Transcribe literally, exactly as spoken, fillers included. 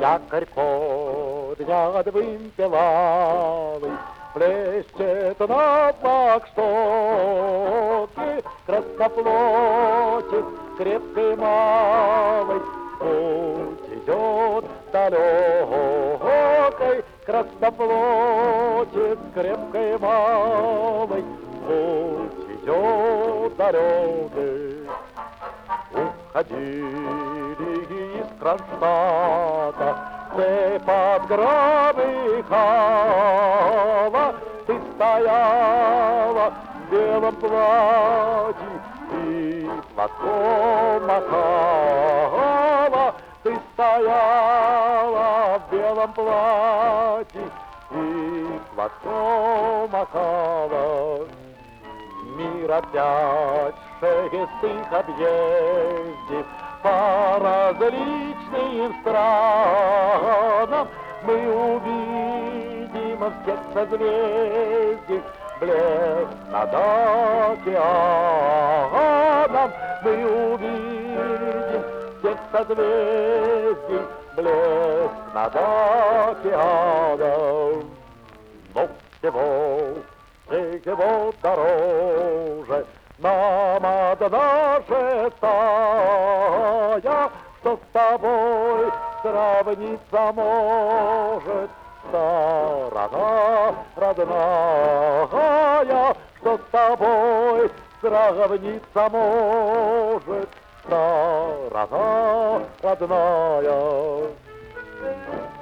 Якорь поднят вымпелавый, плещет на флагштоке красноплотец крепкой малой. Путь идет далекой, красноплотец крепкой малой. Путь идет далекой. Уходили из Кронштадта цепь гробыхала. Ты стояла в белом платье и платком махала. Ты стояла в белом платье и платком махала. Мир опять шестых объездив по различным странам. Мы увидим всех созвездий блеск над океаном. Мы увидим всех созвездий блеск над океаном. Но всего всего дороже нам одна шестая, что с тобой сравниться может сторона родная, что с тобой сравниться может сторона родная.